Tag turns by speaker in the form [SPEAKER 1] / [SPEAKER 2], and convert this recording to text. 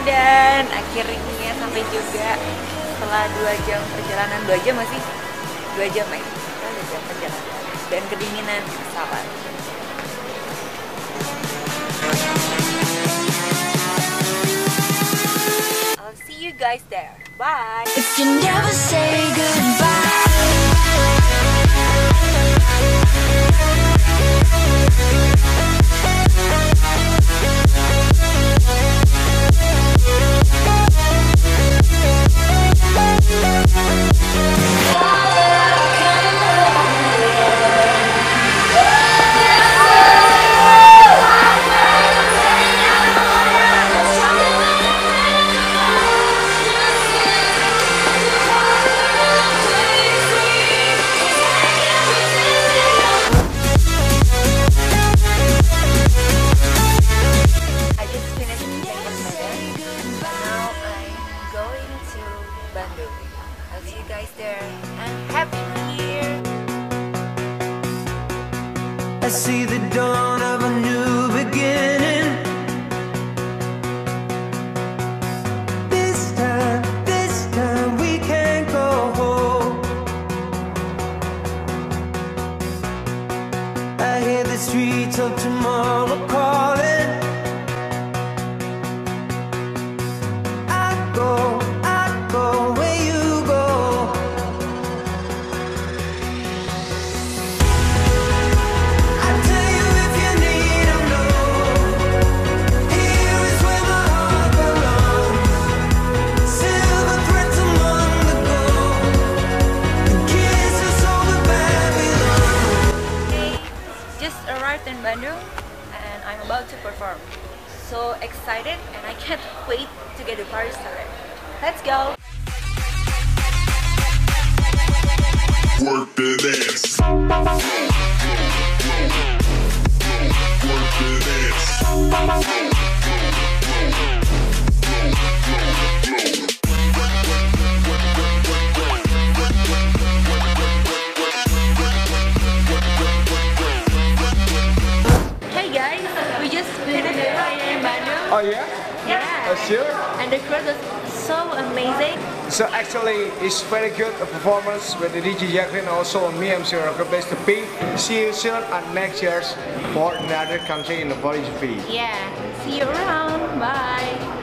[SPEAKER 1] Dan akhirnya sampai juga setelah 2 jam perjalanan. 2 jam masih? 2 jam ya? 2 jam perjalanan. Dan kedinginan pesawat. I'll see you guys there. Bye!
[SPEAKER 2] If you never say goodbye.
[SPEAKER 1] I'll see you guys there and Happy New Year!
[SPEAKER 3] I see the dawn of a new beginning. This time we can't go home. I hear the streets of tomorrow calling. I go where you go. I tell you if you need to know, here is where my heart belongs. Silver threads among the gold, the kisses over Babylon.
[SPEAKER 1] Hey, just arrived in Bandung and I'm about to perform. So excited and I can't wait to get the party started. Let's go!
[SPEAKER 4] Work that ass. Work that ass.
[SPEAKER 1] Hey guys, we just finished the party in Bandung.
[SPEAKER 5] Oh yeah?
[SPEAKER 1] Yeah.
[SPEAKER 5] Sure.
[SPEAKER 1] And the crowd was so amazing.
[SPEAKER 5] So actually, it's very good performance with the DJ Jacqueline, also me, I'm sure of Best to P. See you soon and next year's for another country in the Polish V.
[SPEAKER 1] Yeah. See you around. Bye.